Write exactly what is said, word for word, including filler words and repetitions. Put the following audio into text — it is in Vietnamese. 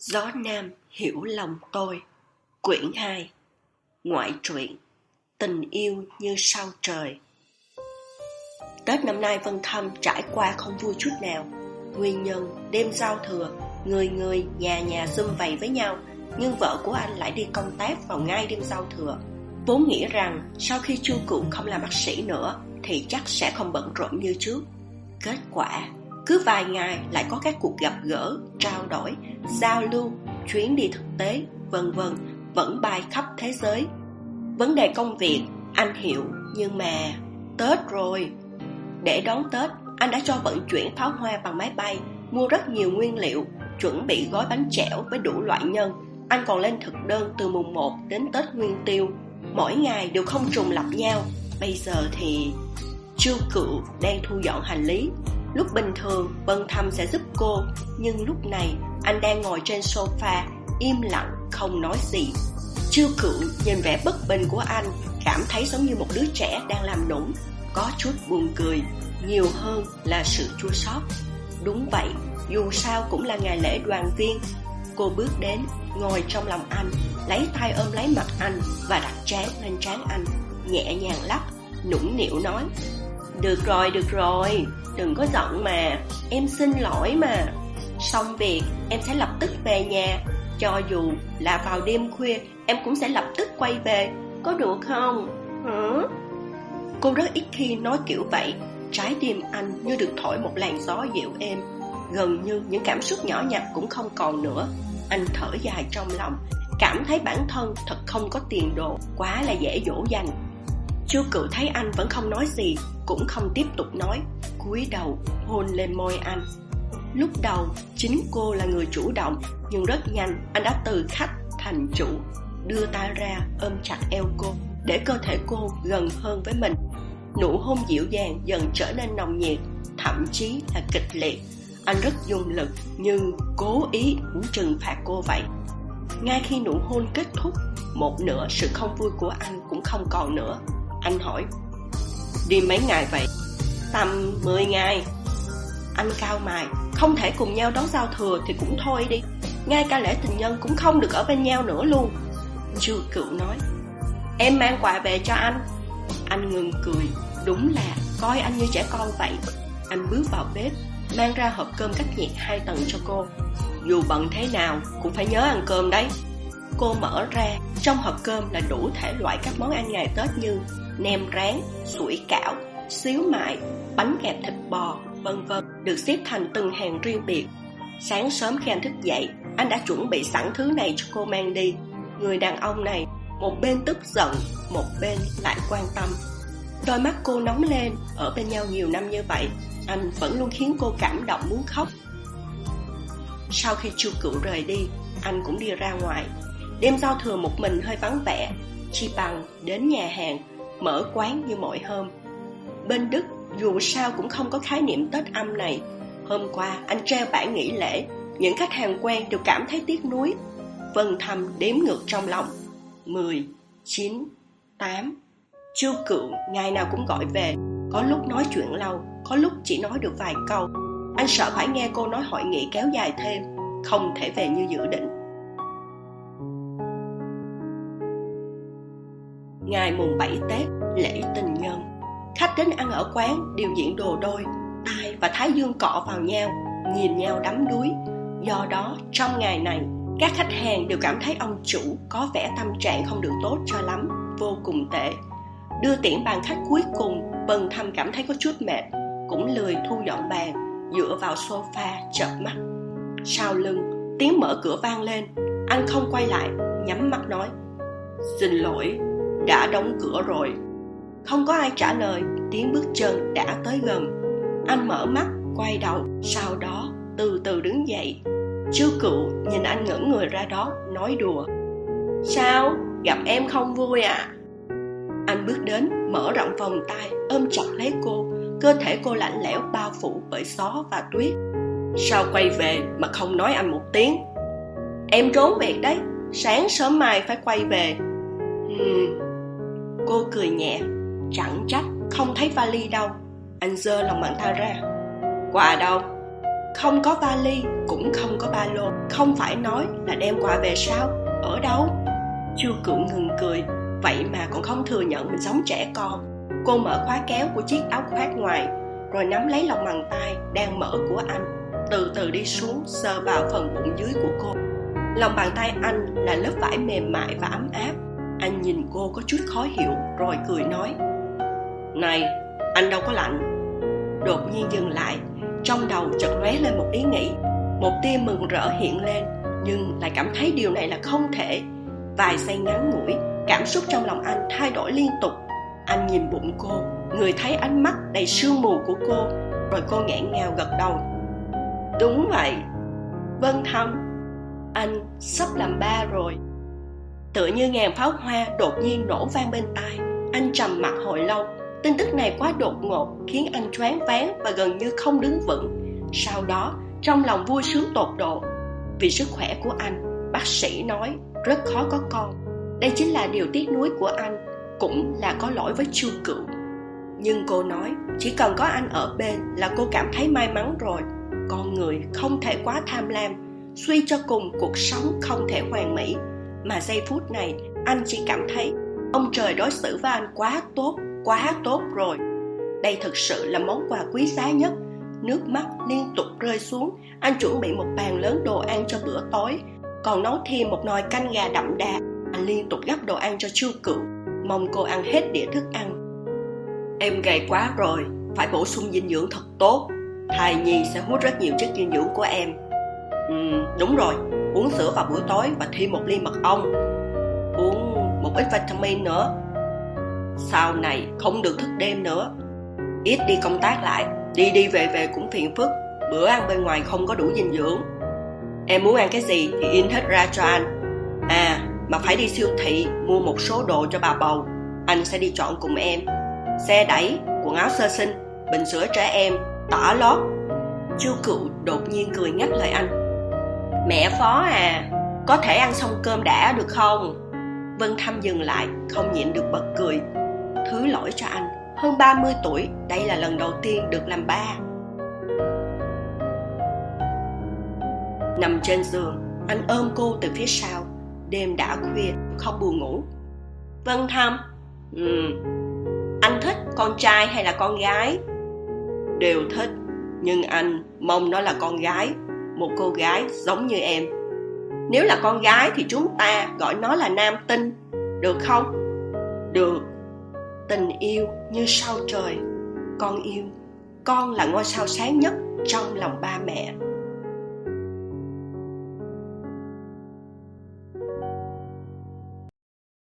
Gió Nam hiểu lòng tôi. Quyển hai. Ngoại truyện. Tình yêu như sao trời. Tết năm nay Vân Thâm trải qua không vui chút nào. Nguyên nhân đêm giao thừa, người người nhà nhà sum vầy với nhau, nhưng vợ của anh lại đi công tác vào ngay đêm giao thừa. Vốn nghĩ rằng sau khi Chu Cựu không làm bác sĩ nữa thì chắc sẽ không bận rộn như trước. Kết quả cứ vài ngày lại có các cuộc gặp gỡ, trao đổi, giao lưu, chuyến đi thực tế, vân vân, vẫn bay khắp thế giới. Vấn đề công việc anh hiểu, nhưng mà Tết rồi. Để đón Tết, anh đã cho vận chuyển pháo hoa bằng máy bay, mua rất nhiều nguyên liệu, chuẩn bị gói bánh chẻo với đủ loại nhân. Anh còn lên thực đơn từ mùng một đến Tết Nguyên Tiêu, mỗi ngày đều không trùng lặp nhau. Bây giờ thì Chu Cựu đang thu dọn hành lý. Lúc bình thường Vân Thâm sẽ giúp cô, nhưng lúc này anh đang ngồi trên sofa, im lặng không nói gì. Chu Cựu nhìn vẻ bất bình của anh, cảm thấy giống như một đứa trẻ đang làm nũng, có chút buồn cười, nhiều hơn là sự chua xót. Đúng vậy, dù sao cũng là ngày lễ đoàn viên. Cô bước đến, ngồi trong lòng anh, lấy tay ôm lấy mặt anh và đặt trán lên trán anh, nhẹ nhàng lắc, nũng nịu nói: Được rồi, được rồi, đừng có giận mà, em xin lỗi mà. Xong việc, em sẽ lập tức về nhà. Cho dù là vào đêm khuya, em cũng sẽ lập tức quay về, có được không? Hả? Cô rất ít khi nói kiểu vậy. Trái tim anh như được thổi một làn gió dịu êm. Gần như những cảm xúc nhỏ nhặt cũng không còn nữa. Anh thở dài trong lòng, cảm thấy bản thân thật không có tiền đồ, quá là dễ dỗ dành. Chu Cựu thấy anh vẫn không nói gì, cũng không tiếp tục nói, cúi đầu hôn lên môi anh. Lúc đầu chính cô là người chủ động, nhưng rất nhanh anh đã từ khách thành chủ, đưa tay ra ôm chặt eo cô, để cơ thể cô gần hơn với mình. Nụ hôn dịu dàng dần trở nên nồng nhiệt, thậm chí là kịch liệt. Anh rất dùng lực, nhưng cố ý muốn trừng phạt cô vậy. Ngay khi nụ hôn kết thúc, một nửa sự không vui của anh cũng không còn nữa. Anh hỏi: Đi mấy ngày vậy? Tầm mười ngày. Anh cau mày: Không thể cùng nhau đón giao thừa thì cũng thôi đi, ngay cả lễ tình nhân cũng không được ở bên nhau nữa luôn. Chu Cựu nói: Em mang quà về cho anh. Anh ngừng cười, đúng là coi anh như trẻ con vậy. Anh bước vào bếp, mang ra hộp cơm cách nhiệt hai tầng cho cô. Dù bận thế nào cũng phải nhớ ăn cơm đấy. Cô mở ra, trong hộp cơm là đủ thể loại các món ăn ngày Tết như nem rán, sủi cảo, xíu mại, bánh kẹp thịt bò, vân vân, được xếp thành từng hàng riêng biệt. Sáng sớm khi anh thức dậy, anh đã chuẩn bị sẵn thứ này cho cô mang đi. Người đàn ông này, một bên tức giận, một bên lại quan tâm. Đôi mắt cô nóng lên, ở bên nhau nhiều năm như vậy, anh vẫn luôn khiến cô cảm động muốn khóc. Sau khi Chu Cựu rời đi, anh cũng đi ra ngoài. Đêm giao thừa một mình hơi vắng vẻ, chi bằng đến nhà hàng, mở quán như mọi hôm. Bên Đức dù sao cũng không có khái niệm Tết âm này. Hôm qua anh treo bảng nghỉ lễ, những khách hàng quen đều cảm thấy tiếc nuối. Vân Thâm đếm ngược trong lòng: Mười, chín, tám. Chu Cựu ngày nào cũng gọi về, có lúc nói chuyện lâu, có lúc chỉ nói được vài câu. Anh sợ phải nghe cô nói hội nghị kéo dài thêm, không thể về như dự định. Ngày mùng bảy Tết, lễ tình nhân, khách đến ăn ở quán đều diện đồ đôi, tai và thái dương cọ vào nhau, nhìn nhau đắm đuối. Do đó trong ngày này, các khách hàng đều cảm thấy ông chủ có vẻ tâm trạng không được tốt cho lắm, vô cùng tệ. Đưa tiễn bàn khách cuối cùng, Vân Thâm cảm thấy có chút mệt, cũng lười thu dọn bàn, dựa vào sofa chợp mắt. Sau lưng tiếng mở cửa vang lên. Anh không quay lại, nhắm mắt nói: Xin lỗi, đã đóng cửa rồi. Không có ai trả lời, tiếng bước chân đã tới gần. Anh mở mắt, quay đầu, sau đó từ từ đứng dậy. Chu Cựu nhìn anh ngẩn người ra đó, nói đùa: Sao, gặp em không vui à? Anh bước đến, mở rộng vòng tay, ôm chặt lấy cô. Cơ thể cô lạnh lẽo bao phủ bởi gió và tuyết. Sao quay về mà không nói anh một tiếng? Em trốn việc đấy, sáng sớm mai phải quay về. Hmm. Cô cười nhẹ: Chẳng trách không thấy vali đâu. Anh giơ lòng bàn tay ra: Quà đâu? Không có vali, cũng không có ba lô. Không phải nói là đem quà về sao? Ở đâu? Chu Cựu ngừng cười. Vậy mà còn không thừa nhận mình giống trẻ con. Cô mở khóa kéo của chiếc áo khoác ngoài, rồi nắm lấy lòng bàn tay đang mở của anh, từ từ đi xuống sờ vào phần bụng dưới của cô. Lòng bàn tay anh là lớp vải mềm mại và ấm áp. Anh nhìn cô có chút khó hiểu, rồi cười nói: Này, anh đâu có lạnh. Đột nhiên dừng lại, trong đầu chợt lóe lên một ý nghĩ. Một tia mừng rỡ hiện lên, nhưng lại cảm thấy điều này là không thể. Vài giây ngắn ngủi, cảm xúc trong lòng anh thay đổi liên tục. Anh nhìn bụng cô, người thấy ánh mắt đầy sương mù của cô, rồi cô nghẹn ngào gật đầu. Đúng vậy, Vân Thâm, anh sắp làm ba rồi. Tựa như ngàn pháo hoa đột nhiên nổ vang bên tai. Anh trầm mặc hồi lâu. Tin tức này quá đột ngột, khiến anh choáng váng và gần như không đứng vững. Sau đó, trong lòng vui sướng tột độ. Vì sức khỏe của anh, bác sĩ nói rất khó có con. Đây chính là điều tiếc nuối của anh, cũng là có lỗi với Chu Cựu. Nhưng cô nói chỉ cần có anh ở bên là cô cảm thấy may mắn rồi. Con người không thể quá tham lam. Suy cho cùng, cuộc sống không thể hoàn mỹ. Mà giây phút này anh chỉ cảm thấy ông trời đối xử với anh quá tốt, quá tốt rồi. Đây thực sự là món quà quý giá nhất. Nước mắt liên tục rơi xuống. Anh chuẩn bị một bàn lớn đồ ăn cho bữa tối, còn nấu thêm một nồi canh gà đậm đà. Anh liên tục gắp đồ ăn cho Chu Cựu, mong cô ăn hết đĩa thức ăn. Em gầy quá rồi, phải bổ sung dinh dưỡng thật tốt. Thai nhi sẽ hút rất nhiều chất dinh dưỡng của em. Ừ, đúng rồi, uống sữa vào buổi tối và thêm một ly mật ong. Uống một ít vitamin nữa. Sau này không được thức đêm nữa. Ít đi công tác lại, đi đi về về cũng phiền phức. Bữa ăn bên ngoài không có đủ dinh dưỡng. Em muốn ăn cái gì thì in hết ra cho anh. À, mà phải đi siêu thị mua một số đồ cho bà bầu. Anh sẽ đi chọn cùng em. Xe đẩy, quần áo sơ sinh, bình sữa trẻ em, tả lót. Chu Cựu đột nhiên cười ngắt lời anh. Mẹ Phó à, có thể ăn xong cơm đã được không? Vân Thâm dừng lại, không nhịn được bật cười. Thứ lỗi cho anh, hơn ba mươi tuổi, đây là lần đầu tiên được làm ba. Nằm trên giường, anh ôm cô từ phía sau. Đêm đã khuya, không buồn ngủ. Vân Thâm, ừ, anh thích con trai hay là con gái? Đều thích, nhưng anh mong nó là con gái. Một cô gái giống như em. Nếu là con gái thì chúng ta gọi nó là nam tinh, được không? Được. Tình yêu như sao trời. Con yêu, con là ngôi sao sáng nhất trong lòng ba mẹ.